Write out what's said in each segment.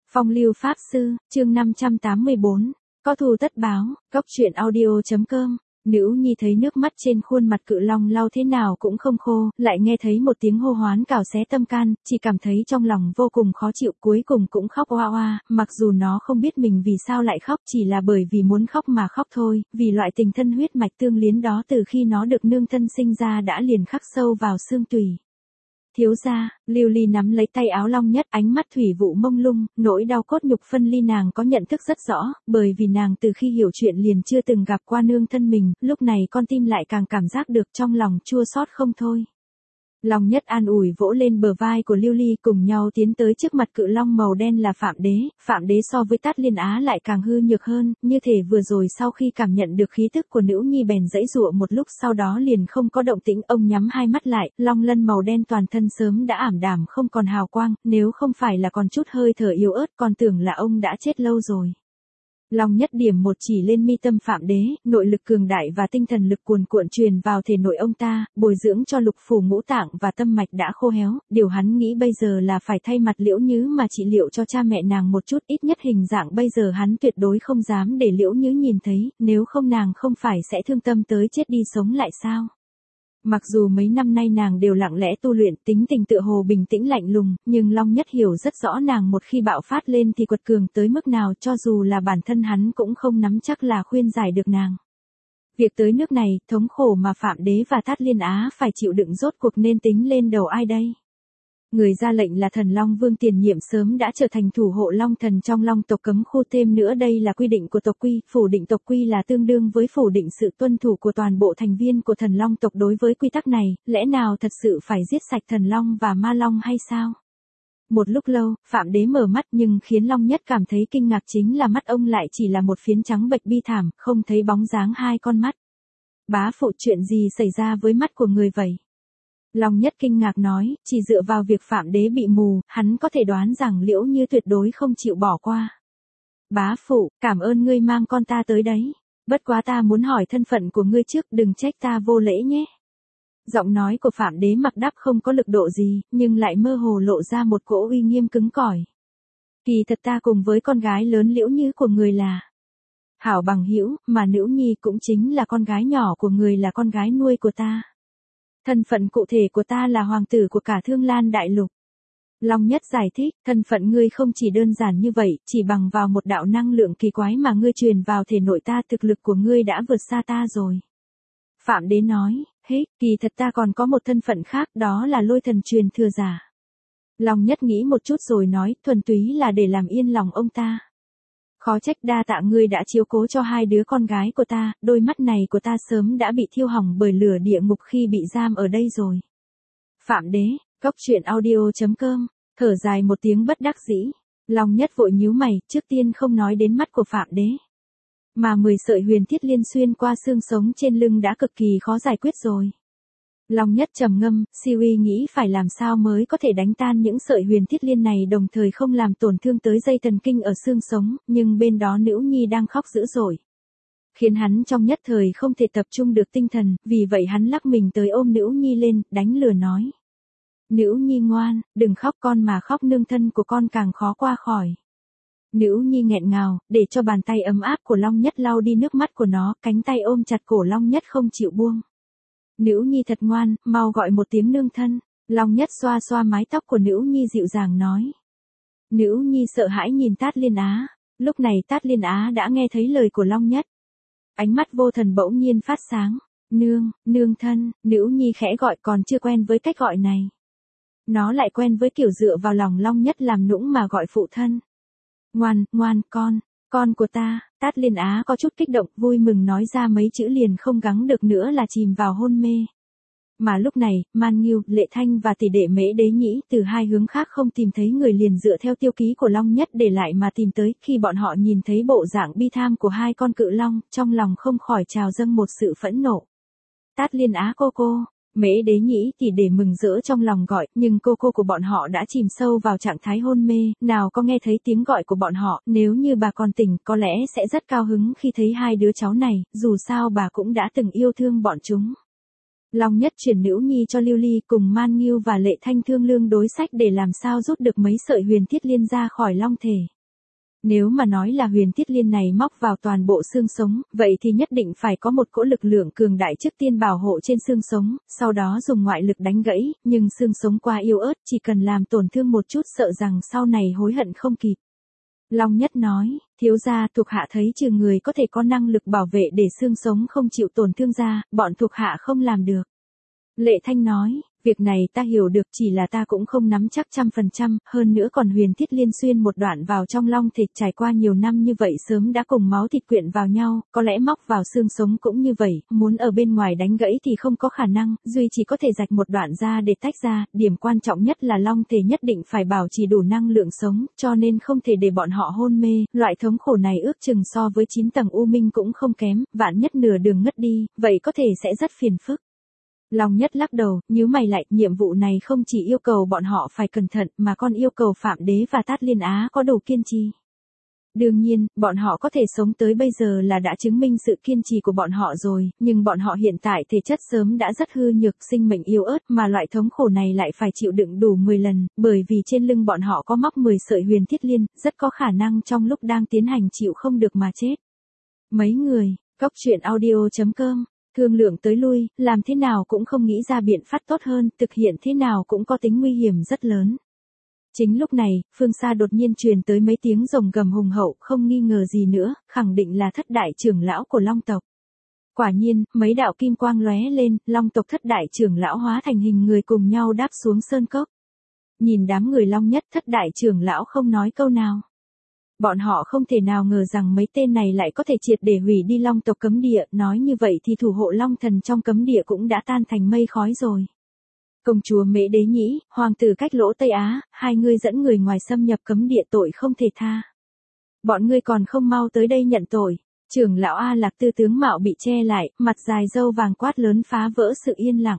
Phong lưu pháp sư, chương 584, có thù tất báo, góc truyện audio.com. Nữ nhi thấy nước mắt trên khuôn mặt cự long lau thế nào cũng không khô, lại nghe thấy một tiếng hô hoán cào xé tâm can, chỉ cảm thấy trong lòng vô cùng khó chịu, cuối cùng cũng khóc oa oa, mặc dù nó không biết mình vì sao lại khóc, chỉ là bởi vì muốn khóc mà khóc thôi, vì loại tình thân huyết mạch tương liên đó từ khi nó được nương thân sinh ra đã liền khắc sâu vào xương tủy. Thiếu gia, Lưu Ly nắm lấy tay áo Long Nhất, ánh mắt thủy vụ mông lung, nỗi đau cốt nhục phân ly nàng có nhận thức rất rõ, bởi vì nàng từ khi hiểu chuyện liền chưa từng gặp qua nương thân mình, lúc này con tim lại càng cảm giác được trong lòng chua xót không thôi. Long Nhất an ủi vỗ lên bờ vai của Lưu Ly, cùng nhau tiến tới trước mặt cự long màu đen là Phạm Đế so với Tát Liên Á lại càng hư nhược hơn, như thể vừa rồi sau khi cảm nhận được khí tức của nữ nhi bèn giãy giụa một lúc sau đó liền không có động tĩnh, ông nhắm hai mắt lại, long lân màu đen toàn thân sớm đã ảm đạm không còn hào quang, nếu không phải là còn chút hơi thở yếu ớt còn tưởng là ông đã chết lâu rồi. Long Nhất điểm một chỉ lên mi tâm Phạm Đế, nội lực cường đại và tinh thần lực cuồn cuộn truyền vào thể nội ông ta, bồi dưỡng cho lục phủ ngũ tạng và tâm mạch đã khô héo, điều hắn nghĩ bây giờ là phải thay mặt Liễu Nhứ mà trị liệu cho cha mẹ nàng một chút, ít nhất hình dạng bây giờ hắn tuyệt đối không dám để Liễu Nhứ nhìn thấy, nếu không nàng không phải sẽ thương tâm tới chết đi sống lại sao? Mặc dù mấy năm nay nàng đều lặng lẽ tu luyện, tính tình tựa hồ bình tĩnh lạnh lùng, nhưng Long Nhất hiểu rất rõ nàng một khi bạo phát lên thì quật cường tới mức nào, cho dù là bản thân hắn cũng không nắm chắc là khuyên giải được nàng. Việc tới nước này, thống khổ mà Phạm Đế và Tát Liên Á phải chịu đựng rốt cuộc nên tính lên đầu ai đây? Người ra lệnh là Thần Long Vương Tiền Nhiệm sớm đã trở thành thủ hộ Long Thần trong Long tộc cấm khu, thêm nữa đây là quy định của tộc quy, phủ định tộc quy là tương đương với phủ định sự tuân thủ của toàn bộ thành viên của Thần Long tộc đối với quy tắc này, lẽ nào thật sự phải giết sạch Thần Long và Ma Long hay sao? Một lúc lâu, Phạm Đế mở mắt nhưng khiến Long Nhất cảm thấy kinh ngạc chính là mắt ông lại chỉ là một phiến trắng bệch bi thảm, không thấy bóng dáng hai con mắt. Bá phụ, chuyện gì xảy ra với mắt của người vậy? Long Nhất kinh ngạc nói, chỉ dựa vào việc Phạm Đế bị mù, hắn có thể đoán rằng Liễu Như tuyệt đối không chịu bỏ qua. Bá phụ, cảm ơn ngươi mang con ta tới đấy. Bất quá ta muốn hỏi thân phận của ngươi trước, đừng trách ta vô lễ nhé. Giọng nói của Phạm Đế mặc đáp không có lực độ gì, nhưng lại mơ hồ lộ ra một cỗ uy nghiêm cứng cỏi. Kỳ thật ta cùng với con gái lớn Liễu Như của người là hảo bằng hữu, mà Nữ Nhi cũng chính là con gái nhỏ của người, là con gái nuôi của ta. Thân phận cụ thể của ta là hoàng tử của cả Thương Lan Đại Lục. Long Nhất giải thích, thân phận ngươi không chỉ đơn giản như vậy, chỉ bằng vào một đạo năng lượng kỳ quái mà ngươi truyền vào thể nội ta, thực lực của ngươi đã vượt xa ta rồi. Phạm Đế nói, kỳ thật ta còn có một thân phận khác, đó là Lôi Thần truyền thừa giả. Long Nhất nghĩ một chút rồi nói, thuần túy là để làm yên lòng ông ta. Khó trách, đa tạ ngươi đã chiếu cố cho hai đứa con gái của ta, đôi mắt này của ta sớm đã bị thiêu hỏng bởi lửa địa ngục khi bị giam ở đây rồi. Phạm Đế, góc truyện audio.com, thở dài một tiếng bất đắc dĩ. Long Nhất vội nhíu mày, trước tiên không nói đến mắt của Phạm Đế. Mà 10 sợi huyền thiết liên xuyên qua xương sống trên lưng đã cực kỳ khó giải quyết rồi. Long Nhất trầm ngâm, suy nghĩ phải làm sao mới có thể đánh tan những sợi huyền thiết liên này đồng thời không làm tổn thương tới dây thần kinh ở xương sống, nhưng bên đó Nữ Nhi đang khóc dữ dội. Khiến hắn trong nhất thời không thể tập trung được tinh thần, vì vậy hắn lắc mình tới ôm Nữ Nhi lên, đánh lừa nói. Nữ Nhi ngoan, đừng khóc, con mà khóc nương thân của con càng khó qua khỏi. Nữ Nhi nghẹn ngào, để cho bàn tay ấm áp của Long Nhất lau đi nước mắt của nó, cánh tay ôm chặt cổ Long Nhất không chịu buông. Nữ Nhi thật ngoan, mau gọi một tiếng nương thân. Long Nhất xoa xoa mái tóc của Nữ Nhi dịu dàng nói. Nữ Nhi sợ hãi nhìn Tát Liên Á. Lúc này Tát Liên Á đã nghe thấy lời của Long Nhất. Ánh mắt vô thần bỗng nhiên phát sáng. Nương thân, Nữ Nhi khẽ gọi, còn chưa quen với cách gọi này. Nó lại quen với kiểu dựa vào lòng Long Nhất làm nũng mà gọi phụ thân. Ngoan, con của ta. Tát Liên Á có chút kích động, vui mừng nói ra mấy chữ liền không gắng được nữa là chìm vào hôn mê. Mà lúc này, Man Nghiêu, Lệ Thanh và tỷ đệ Mễ Đế Nhĩ từ hai hướng khác không tìm thấy người liền dựa theo tiêu ký của Long Nhất để lại mà tìm tới, khi bọn họ nhìn thấy bộ dạng bi tham của hai con cự long, trong lòng không khỏi trào dâng một sự phẫn nộ. Tát Liên Á cô. Mễ Đế Nhĩ thì để mừng rỡ trong lòng gọi, nhưng cô của bọn họ đã chìm sâu vào trạng thái hôn mê, nào có nghe thấy tiếng gọi của bọn họ, nếu như bà còn tỉnh có lẽ sẽ rất cao hứng khi thấy hai đứa cháu này, dù sao bà cũng đã từng yêu thương bọn chúng. Long Nhất chuyển Nữ Nhi cho Lưu Ly cùng Man Nghiêu và Lệ Thanh thương lương đối sách để làm sao rút được mấy sợi huyền thiết liên ra khỏi long thể. Nếu mà nói là Huyền Thiết Liên này móc vào toàn bộ xương sống, vậy thì nhất định phải có một cỗ lực lượng cường đại trước tiên bảo hộ trên xương sống, sau đó dùng ngoại lực đánh gãy, nhưng xương sống quá yếu ớt, chỉ cần làm tổn thương một chút sợ rằng sau này hối hận không kịp. Long Nhất nói, thiếu gia thuộc hạ thấy trừ người có thể có năng lực bảo vệ để xương sống không chịu tổn thương ra, bọn thuộc hạ không làm được. Lệ Thanh nói, việc này ta hiểu được, chỉ là ta cũng không nắm chắc 100%, hơn nữa còn Huyền Thiết Liên xuyên một đoạn vào trong long thịt trải qua nhiều năm như vậy sớm đã cùng máu thịt quyện vào nhau, có lẽ móc vào xương sống cũng như vậy, muốn ở bên ngoài đánh gãy thì không có khả năng, duy chỉ có thể rạch một đoạn ra để tách ra, điểm quan trọng nhất là long thể nhất định phải bảo trì đủ năng lượng sống, cho nên không thể để bọn họ hôn mê, loại thống khổ này ước chừng so với 9 tầng u minh cũng không kém, vạn nhất nửa đường ngất đi, vậy có thể sẽ rất phiền phức. Long Nhất lắc đầu, nhíu mày lại, nhiệm vụ này không chỉ yêu cầu bọn họ phải cẩn thận mà còn yêu cầu Phạm Đế và Tát Liên Á có đủ kiên trì. Đương nhiên, bọn họ có thể sống tới bây giờ là đã chứng minh sự kiên trì của bọn họ rồi, nhưng bọn họ hiện tại thể chất sớm đã rất hư nhược, sinh mệnh yếu ớt mà loại thống khổ này lại phải chịu đựng đủ 10 lần, bởi vì trên lưng bọn họ có móc 10 sợi Huyền Thiết Liên, rất có khả năng trong lúc đang tiến hành chịu không được mà chết. Mấy người, Cốc.audio.com thương lượng tới lui, làm thế nào cũng không nghĩ ra biện pháp tốt hơn, thực hiện thế nào cũng có tính nguy hiểm rất lớn. Chính lúc này, phương xa đột nhiên truyền tới mấy tiếng rồng gầm hùng hậu, không nghi ngờ gì nữa, khẳng định là thất đại trưởng lão của Long tộc. Quả nhiên, mấy đạo kim quang lóe lên, Long tộc thất đại trưởng lão hóa thành hình người cùng nhau đáp xuống sơn cốc. Nhìn đám người Long Nhất, thất đại trưởng lão không nói câu nào. Bọn họ không thể nào ngờ rằng mấy tên này lại có thể triệt để hủy đi Long tộc cấm địa, nói như vậy thì thủ hộ Long thần trong cấm địa cũng đã tan thành mây khói rồi. Công chúa Mễ Đế Nhĩ, hoàng tử Cách Lỗ Tây Á, hai ngươi dẫn người ngoài xâm nhập cấm địa tội không thể tha. Bọn ngươi còn không mau tới đây nhận tội. Trưởng lão A Lạc Tư tướng mạo bị che lại, mặt dài râu vàng quát lớn phá vỡ sự yên lặng.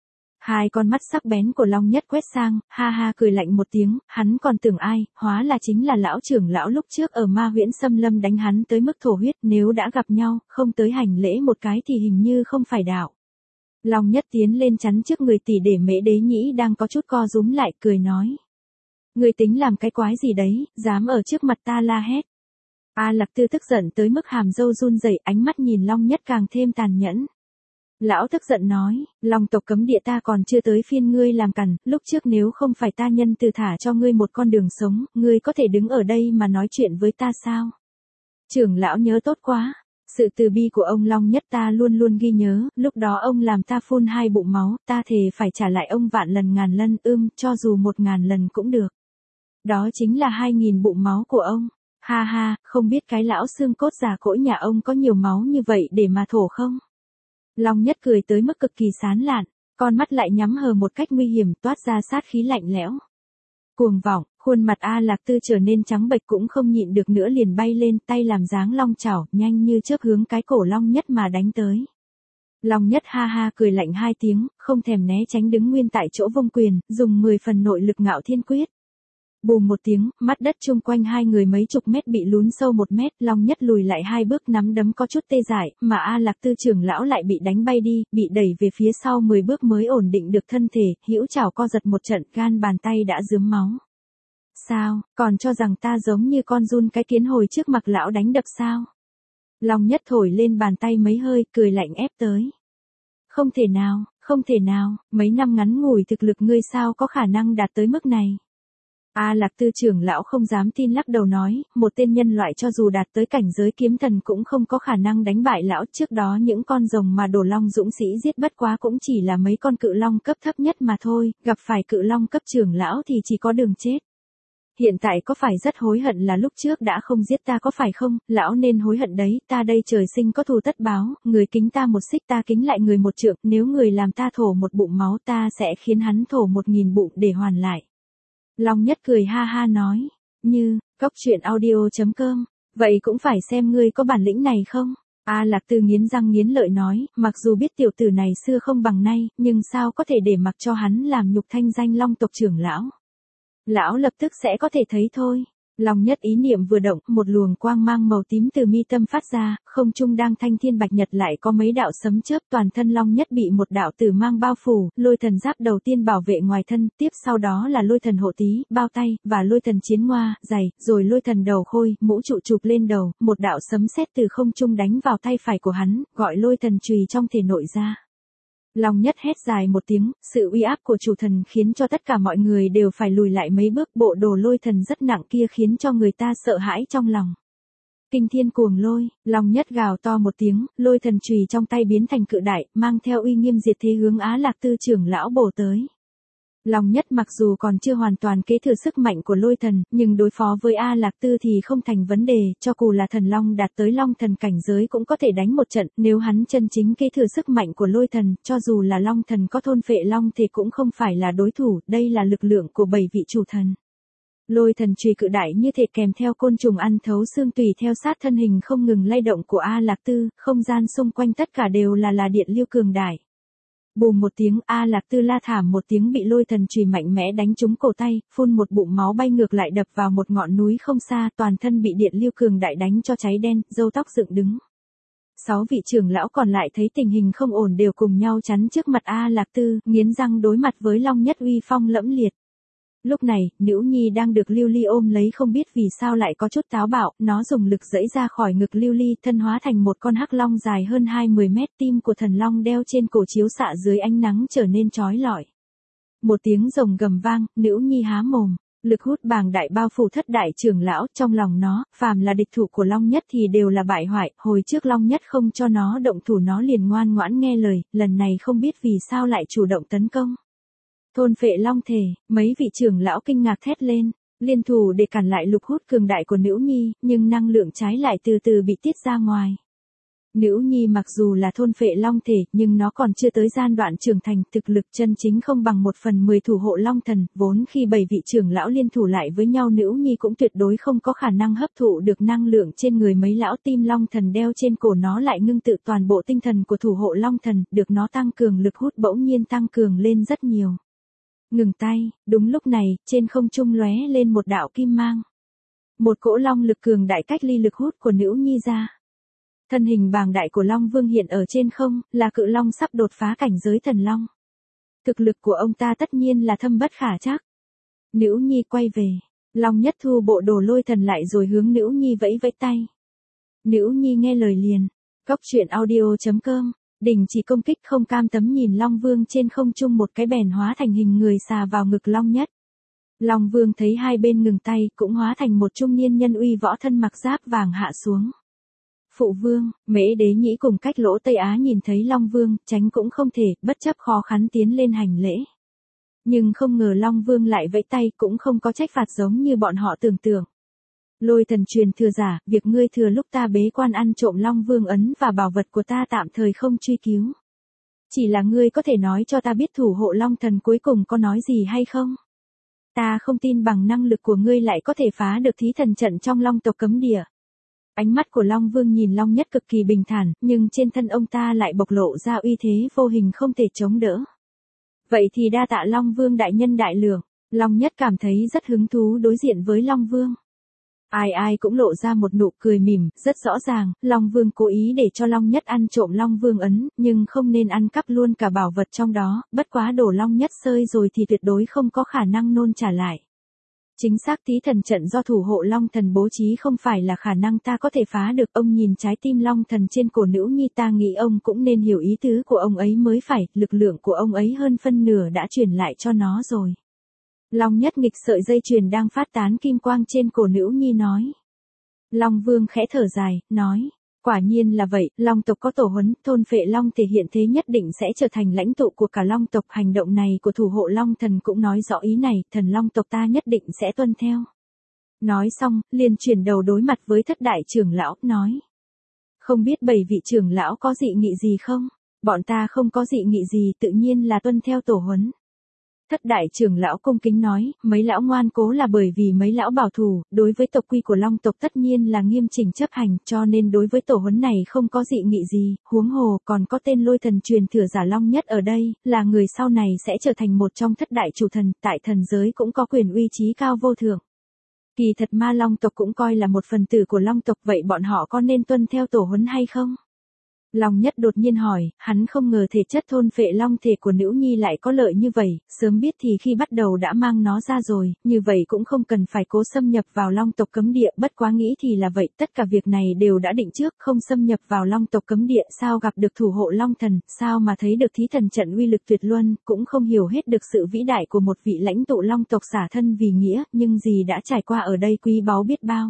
Hai con mắt sắc bén của Long Nhất quét sang, ha ha cười lạnh một tiếng, hắn còn tưởng ai, hóa là chính là lão trưởng lão lúc trước ở Ma Huyễn Xâm Lâm đánh hắn tới mức thổ huyết, nếu đã gặp nhau, không tới hành lễ một cái thì hình như không phải đạo. Long Nhất tiến lên chắn trước người tỷ để Mễ Đế Nhĩ đang có chút co rúm lại, cười nói. Người tính làm cái quái gì đấy, dám ở trước mặt ta la hét. A Lạc Tư tức giận tới mức hàm râu run rẩy, ánh mắt nhìn Long Nhất càng thêm tàn nhẫn. Lão tức giận nói, Long tộc cấm địa ta còn chưa tới phiên ngươi làm cằn, lúc trước nếu không phải ta nhân từ thả cho ngươi một con đường sống, ngươi có thể đứng ở đây mà nói chuyện với ta sao? Trưởng lão nhớ tốt quá, sự từ bi của ông Long Nhất ta luôn luôn ghi nhớ, lúc đó ông làm ta phun 2 bụng máu, ta thề phải trả lại ông vạn lần ngàn lần, cho dù 1000 lần cũng được. Đó chính là 2000 bụng máu của ông. Ha ha, không biết cái lão xương cốt già cỗi nhà ông có nhiều máu như vậy để mà thổ không? Long Nhất cười tới mức cực kỳ sán lạn, con mắt lại nhắm hờ một cách nguy hiểm, toát ra sát khí lạnh lẽo. Cuồng vọng, khuôn mặt A Lạc Tư trở nên trắng bệch, cũng không nhịn được nữa liền bay lên, tay làm dáng long chảo, nhanh như chớp hướng cái cổ Long Nhất mà đánh tới. Long Nhất ha ha cười lạnh 2 tiếng, không thèm né tránh, đứng nguyên tại chỗ vung quyền, dùng 10 phần nội lực Ngạo Thiên Quyết. Bùm một tiếng, mắt đất chung quanh hai người mấy chục mét bị lún sâu 1 mét, Long Nhất lùi lại 2 bước, nắm đấm có chút tê dại, mà A Lạc Tư trưởng lão lại bị đánh bay đi, bị đẩy về phía sau 10 bước mới ổn định được thân thể, hữu chảo co giật một trận, gan bàn tay đã rướm máu. Sao, còn cho rằng ta giống như con giun cái kiến hồi trước mặt lão đánh đập sao? Long Nhất thổi lên bàn tay mấy hơi, cười lạnh ép tới. Không thể nào, không thể nào, mấy năm ngắn ngủi thực lực ngươi sao có khả năng đạt tới mức này? A Lạc Tư trưởng lão không dám tin, lắc đầu nói, một tên nhân loại cho dù đạt tới cảnh giới kiếm thần cũng không có khả năng đánh bại lão, trước đó những con rồng mà Đồ Long dũng sĩ giết bất quá cũng chỉ là mấy con cự long cấp thấp nhất mà thôi, gặp phải cự long cấp trưởng lão thì chỉ có đường chết. Hiện tại có phải rất hối hận là lúc trước đã không giết ta có phải không, lão nên hối hận đấy, ta đây trời sinh có thù tất báo, người kính ta 1 xích ta kính lại người 1 trượng, nếu người làm ta thổ 1 bụng máu ta sẽ khiến hắn thổ 1000 bụng để hoàn lại. Long Nhất cười ha ha nói, như, Cốc.audio.com, vậy cũng phải xem ngươi có bản lĩnh này không? A Lạc Tư nghiến răng nghiến lợi nói, mặc dù biết tiểu tử này xưa không bằng nay, nhưng sao có thể để mặc cho hắn làm nhục thanh danh Long tộc trưởng lão. Lão lập tức sẽ có thể thấy thôi. Long Nhất ý niệm vừa động, một luồng quang mang màu tím từ mi tâm phát ra, không trung đang thanh thiên bạch nhật lại có mấy đạo sấm chớp, toàn thân Long Nhất bị một đạo tử mang bao phủ, lôi thần giáp đầu tiên bảo vệ ngoài thân, tiếp sau đó là lôi thần hộ tí, bao tay, và lôi thần chiến ngoa, giày, rồi lôi thần đầu khôi, mũ trụ chụp lên đầu, một đạo sấm sét từ không trung đánh vào tay phải của hắn, gọi lôi thần chùy trong thể nội ra. Long Nhất hét dài một tiếng, sự uy áp của chủ thần khiến cho tất cả mọi người đều phải lùi lại mấy bước, bộ đồ lôi thần rất nặng kia khiến cho người ta sợ hãi trong lòng. Kinh thiên cuồng lôi, Long Nhất gào to một tiếng, lôi thần chùy trong tay biến thành cự đại, mang theo uy nghiêm diệt thế hướng Á Lạc Tư trưởng lão bổ tới. Long Nhất mặc dù còn chưa hoàn toàn kế thừa sức mạnh của lôi thần, nhưng đối phó với A Lạc Tư thì không thành vấn đề, cho dù là thần long đạt tới long thần cảnh giới cũng có thể đánh một trận, nếu hắn chân chính kế thừa sức mạnh của lôi thần, cho dù là long thần có thôn phệ long thì cũng không phải là đối thủ, đây là lực lượng của 7 vị chủ thần. Lôi thần chùy cự đại như thể kèm theo côn trùng ăn thấu xương tùy theo sát thân hình không ngừng lay động của A Lạc Tư, không gian xung quanh tất cả đều là điện lưu cường đại. Bùm một tiếng, A Lạc Tư la thảm một tiếng bị lôi thần chùy mạnh mẽ đánh trúng cổ tay, phun một bụng máu bay ngược lại đập vào một ngọn núi không xa, toàn thân bị điện lưu cường đại đánh cho cháy đen, râu tóc dựng đứng. 6 vị trưởng lão còn lại thấy tình hình không ổn đều cùng nhau chắn trước mặt A Lạc Tư, nghiến răng đối mặt với Long Nhất uy phong lẫm liệt. Lúc này, Nữ Nhi đang được Lưu Ly ôm lấy không biết vì sao lại có chút táo bạo, nó dùng lực giãy ra khỏi ngực Lưu Ly, thân hóa thành một con hắc long dài hơn 20 mét, tim của thần long đeo trên cổ chiếu xạ dưới ánh nắng trở nên chói lọi. Một tiếng rồng gầm vang, Nữ Nhi há mồm, lực hút bàng đại bao phủ thất đại trưởng lão, trong lòng nó, phàm là địch thủ của Long Nhất thì đều là bại hoại, hồi trước Long Nhất không cho nó động thủ nó liền ngoan ngoãn nghe lời, lần này không biết vì sao lại chủ động tấn công. Thôn phệ long thể, mấy vị trưởng lão kinh ngạc thét lên, liên thủ để cản lại lực hút cường đại của Nữ Nhi, nhưng năng lượng trái lại từ từ bị tiết ra ngoài. Nữ Nhi mặc dù là thôn phệ long thể, nhưng nó còn chưa tới giai đoạn trưởng thành, thực lực chân chính không bằng 1/10 thủ hộ long thần, vốn khi 7 vị trưởng lão liên thủ lại với nhau Nữ Nhi cũng tuyệt đối không có khả năng hấp thụ được năng lượng trên người mấy lão tim long thần đeo trên cổ nó lại ngưng tự toàn bộ tinh thần của thủ hộ long thần, được nó tăng cường lực hút bỗng nhiên tăng cường lên rất nhiều. Ngừng tay, đúng lúc này, trên không trung lóe lên một đạo kim mang. Một cỗ long lực cường đại cách ly lực hút của Nữ Nhi ra. Thân hình bàng đại của Long Vương hiện ở trên không, là cự long sắp đột phá cảnh giới thần long. Thực lực của ông ta tất nhiên là thâm bất khả trắc. Nữ Nhi quay về, Long Nhất thu bộ đồ lôi thần lại rồi hướng Nữ Nhi vẫy vẫy tay. Nữ Nhi nghe lời liền. Cốc truyện audio.com, đình chỉ công kích không cam tấm nhìn Long Vương trên không trung một cái bèn hóa thành hình người xà vào ngực Long Nhất. Long Vương thấy hai bên ngừng tay cũng hóa thành một trung niên nhân uy võ thân mặc giáp vàng hạ xuống. Phụ vương, Mễ Đế Nhĩ cùng Cách Lỗ Tây Á nhìn thấy Long Vương, tránh cũng không thể, bất chấp khó khăn tiến lên hành lễ. Nhưng không ngờ Long Vương lại vẫy tay cũng không có trách phạt giống như bọn họ tưởng tượng. Lôi thần truyền thừa giả, việc ngươi thừa lúc ta bế quan ăn trộm Long Vương ấn và bảo vật của ta tạm thời không truy cứu. Chỉ là ngươi có thể nói cho ta biết thủ hộ Long thần cuối cùng có nói gì hay không? Ta không tin bằng năng lực của ngươi lại có thể phá được thí thần trận trong Long tộc cấm địa. Ánh mắt của Long Vương nhìn Long Nhất cực kỳ bình thản, nhưng trên thân ông ta lại bộc lộ ra uy thế vô hình không thể chống đỡ. Vậy thì đa tạ Long Vương đại nhân đại lượng, Long Nhất cảm thấy rất hứng thú đối diện với Long Vương. Ai ai cũng lộ ra một nụ cười mỉm, rất rõ ràng, Long Vương cố ý để cho Long Nhất ăn trộm Long Vương ấn, nhưng không nên ăn cắp luôn cả bảo vật trong đó, bất quá đổ Long Nhất sơi rồi thì tuyệt đối không có khả năng nôn trả lại. Chính xác thí thần trận do thủ hộ Long thần bố trí không phải là khả năng ta có thể phá được. Ông nhìn trái tim Long thần trên cổ Nữ Nhi ta nghĩ ông cũng nên hiểu ý tứ của ông ấy mới phải, lực lượng của ông ấy hơn phân nửa đã truyền lại cho nó rồi. Long Nhất nghịch sợi dây chuyền đang phát tán kim quang trên cổ Nữ Nhi nói. Long Vương khẽ thở dài, nói. Quả nhiên là vậy, Long tộc có tổ huấn, thôn phệ Long thể hiện thế nhất định sẽ trở thành lãnh tụ của cả Long tộc. Hành động này của thủ hộ Long thần cũng nói rõ ý này, thần Long tộc ta nhất định sẽ tuân theo. Nói xong, liền chuyển đầu đối mặt với thất đại trưởng lão, nói. Không biết 7 vị trưởng lão có dị nghị gì không? Bọn ta không có dị nghị gì, tự nhiên là tuân theo tổ huấn. Thất đại trưởng lão cung kính nói, mấy lão ngoan cố là bởi vì mấy lão bảo thủ, đối với tộc quy của Long tộc tất nhiên là nghiêm chỉnh chấp hành, cho nên đối với tổ huấn này không có dị nghị gì, huống hồ còn có tên lôi thần truyền thừa giả Long Nhất ở đây, là người sau này sẽ trở thành một trong thất đại chủ thần, tại thần giới cũng có quyền uy trí cao vô thượng. Kỳ thật ma long tộc cũng coi là một phần tử của long tộc, vậy bọn họ có nên tuân theo tổ huấn hay không? Long Nhất đột nhiên hỏi, hắn không ngờ thể chất thôn phệ long thể của nữ nhi lại có lợi như vậy, sớm biết thì khi bắt đầu đã mang nó ra rồi, như vậy cũng không cần phải cố xâm nhập vào long tộc cấm địa, bất quá nghĩ thì là vậy, tất cả việc này đều đã định trước, không xâm nhập vào long tộc cấm địa, sao gặp được thủ hộ long thần, sao mà thấy được thí thần trận uy lực tuyệt luân, cũng không hiểu hết được sự vĩ đại của một vị lãnh tụ long tộc xả thân vì nghĩa, nhưng gì đã trải qua ở đây quý báu biết bao.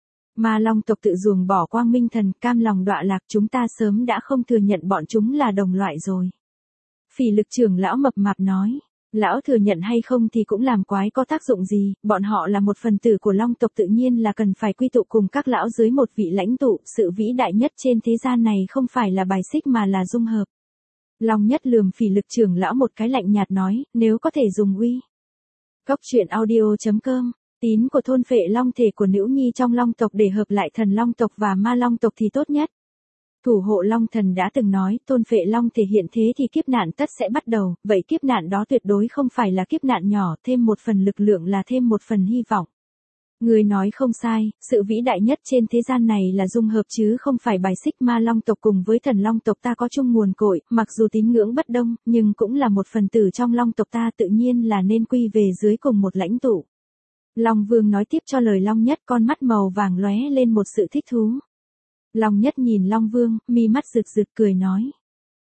Ma long tộc tự ruồng bỏ quang minh thần, cam lòng đọa lạc, chúng ta sớm đã không thừa nhận bọn chúng là đồng loại rồi. Phỉ lực trưởng lão mập mạp nói, lão thừa nhận hay không thì cũng làm quái có tác dụng gì, bọn họ là một phần tử của long tộc tự nhiên là cần phải quy tụ cùng các lão dưới một vị lãnh tụ, sự vĩ đại nhất trên thế gian này không phải là bài xích mà là dung hợp. Long Nhất lườm Phỉ lực trưởng lão một cái lạnh nhạt nói, nếu có thể dùng uy. Cốc truyện audio.com Tín của thôn phệ long thể của nữ nhi trong long tộc để hợp lại thần long tộc và ma long tộc thì tốt nhất. Thủ hộ long thần đã từng nói, thôn phệ long thể hiện thế thì kiếp nạn tất sẽ bắt đầu, vậy kiếp nạn đó tuyệt đối không phải là kiếp nạn nhỏ, thêm một phần lực lượng là thêm một phần hy vọng. Người nói không sai, sự vĩ đại nhất trên thế gian này là dung hợp chứ không phải bài xích, ma long tộc cùng với thần long tộc ta có chung nguồn cội, mặc dù tín ngưỡng bất đồng, nhưng cũng là một phần tử trong long tộc ta, tự nhiên là nên quy về dưới cùng một lãnh tụ. Long Vương nói tiếp cho lời Long Nhất, con mắt màu vàng lóe lên một sự thích thú. Long Nhất nhìn Long Vương, mi mắt rực rực cười nói.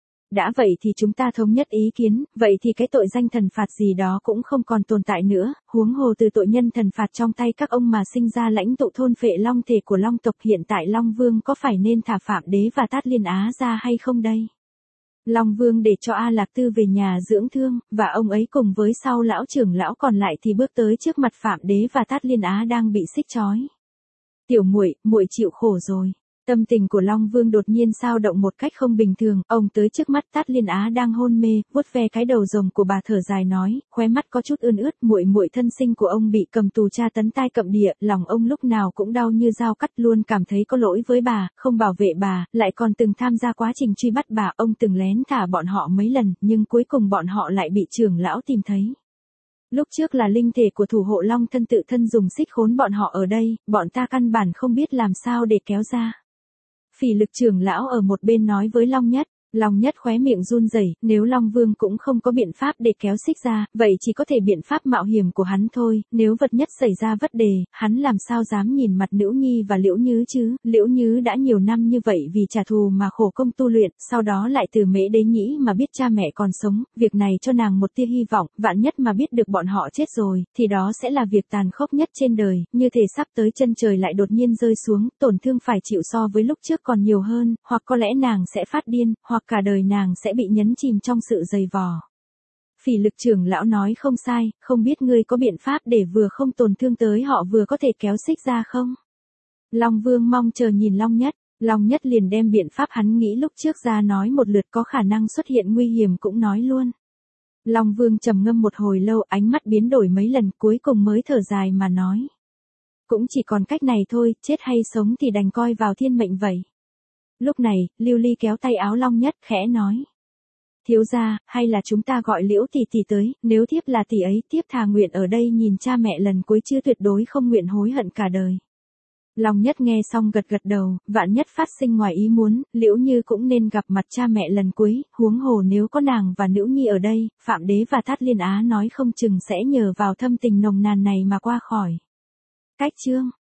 Đã vậy thì chúng ta thống nhất ý kiến, vậy thì cái tội danh thần phạt gì đó cũng không còn tồn tại nữa, huống hồ từ tội nhân thần phạt trong tay các ông mà sinh ra lãnh tụ thôn phệ long thể của long tộc, hiện tại Long Vương có phải nên thả Phạm Đế và Tát Liên Á ra hay không đây? Long Vương để cho A Lạc Tư về nhà dưỡng thương, và ông ấy cùng với sau lão trưởng lão còn lại thì bước tới trước mặt Phạm Đế và Tát Liên Á đang bị xích trói. Tiểu muội, muội chịu khổ rồi. Tâm tình của Long Vương đột nhiên xao động một cách không bình thường, ông tới trước mắt Tát Liên Á đang hôn mê, vuốt ve cái đầu rồng của bà thở dài nói, khóe mắt có chút ươn ướt, muội muội thân sinh của ông bị cầm tù tra tấn tai cậm địa, lòng ông lúc nào cũng đau như dao cắt, luôn cảm thấy có lỗi với bà, không bảo vệ bà, lại còn từng tham gia quá trình truy bắt bà, ông từng lén thả bọn họ mấy lần, nhưng cuối cùng bọn họ lại bị trưởng lão tìm thấy. Lúc trước là linh thể của thủ hộ long thân tự thân dùng xích khốn bọn họ ở đây, bọn ta căn bản không biết làm sao để kéo ra. Phỉ lực trưởng lão ở một bên nói với Long Nhất. Long Nhất khóe miệng run rẩy, nếu Long Vương cũng không có biện pháp để kéo xích ra, vậy chỉ có thể biện pháp mạo hiểm của hắn thôi, nếu vật nhất xảy ra vấn đề, hắn làm sao dám nhìn mặt Nữ Nhi và Liễu Nhứ chứ, Liễu Nhứ đã nhiều năm như vậy vì trả thù mà khổ công tu luyện, sau đó lại từ Mễ Đế Nhĩ mà biết cha mẹ còn sống, việc này cho nàng một tia hy vọng, vạn nhất mà biết được bọn họ chết rồi, thì đó sẽ là việc tàn khốc nhất trên đời, như thể sắp tới chân trời lại đột nhiên rơi xuống, tổn thương phải chịu so với lúc trước còn nhiều hơn, hoặc có lẽ nàng sẽ phát điên, hoặc cả đời nàng sẽ bị nhấn chìm trong sự dày vò. Phỉ lực trưởng lão nói không sai, không biết ngươi có biện pháp để vừa không tổn thương tới họ vừa có thể kéo xích ra không? Long Vương mong chờ nhìn Long Nhất, Long Nhất liền đem biện pháp hắn nghĩ lúc trước ra nói một lượt, có khả năng xuất hiện nguy hiểm cũng nói luôn. Long Vương trầm ngâm một hồi lâu, ánh mắt biến đổi mấy lần, cuối cùng mới thở dài mà nói. Cũng chỉ còn cách này thôi, chết hay sống thì đành coi vào thiên mệnh vậy. Lúc này, Lưu Ly kéo tay áo Long Nhất, khẽ nói. Thiếu gia, hay là chúng ta gọi Liễu tỷ tỷ tới, nếu thiếp là tỷ ấy, thiếp thà nguyện ở đây nhìn cha mẹ lần cuối, chứ tuyệt đối không nguyện hối hận cả đời. Long Nhất nghe xong gật gật đầu, vạn nhất phát sinh ngoài ý muốn, Liễu Như cũng nên gặp mặt cha mẹ lần cuối, huống hồ nếu có nàng và Nữ Nhi ở đây, Phạm Đế và Tát Liên Á nói không chừng sẽ nhờ vào thâm tình nồng nàn này mà qua khỏi. Cách chương